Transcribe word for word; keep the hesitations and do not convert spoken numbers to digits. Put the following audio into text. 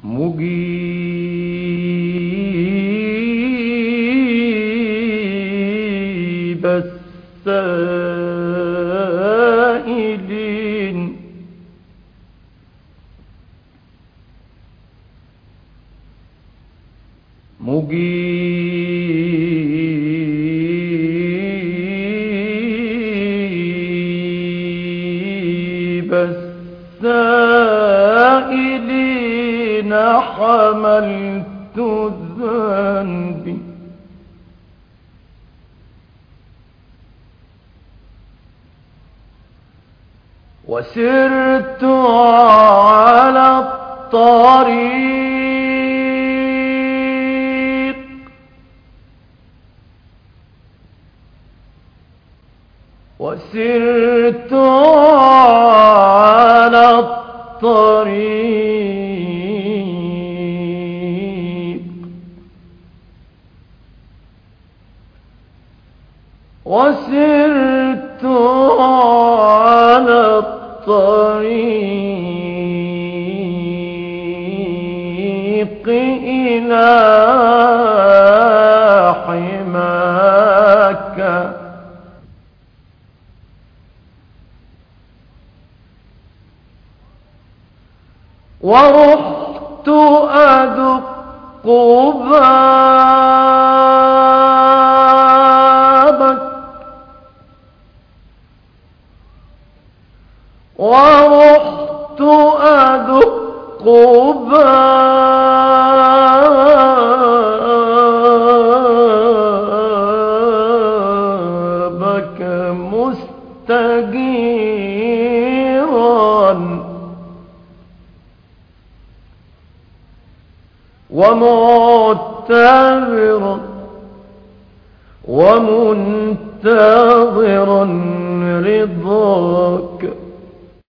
مجيب السائلين مجيب السائلين حملت ذنبي وسرت على الطريق وسرت على الطريق وسرت على الطريق إلى حماك ورحت أدق بابك ورحت أدق بابك مستجيرا ومعتبرا ومنتظرا رضاك